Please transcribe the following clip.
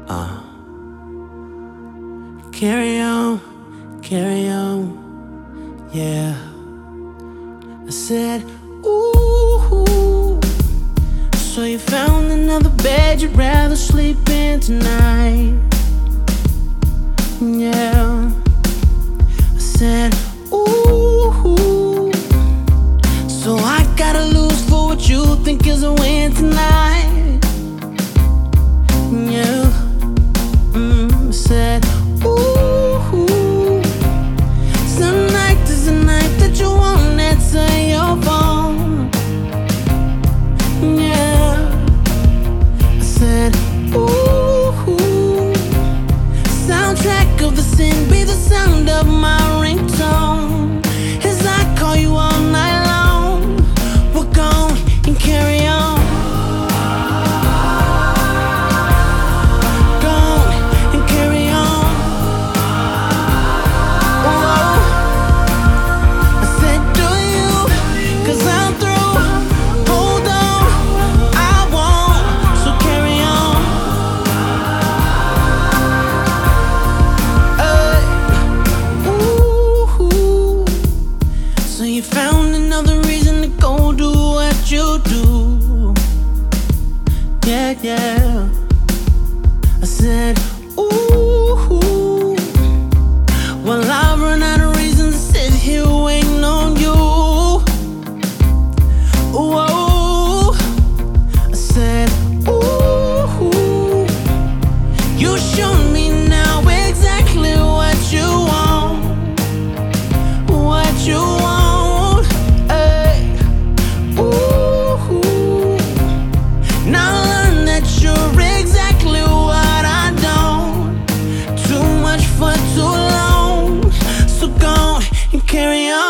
Uh. Carry on, yeah. I said, ooh. So you found another bed you'd rather sleep in tonight, yeah. I said, ooh. So I gotta lose for what you think is a win tonight, yeah. I said, ooh. Tonight is the night that you won't answer your phone, yeah. I said, ooh. Soundtrack of the sin be the sound of my ringtone as I call you all night long. We're gone and carry on. You found another reason to go do what you do, yeah, yeah. I said, ooh. Well, I've run out of reasons to sit here waiting on you. Whoa. I said, ooh. You showed me now exactly what you want, what you want. Carry on.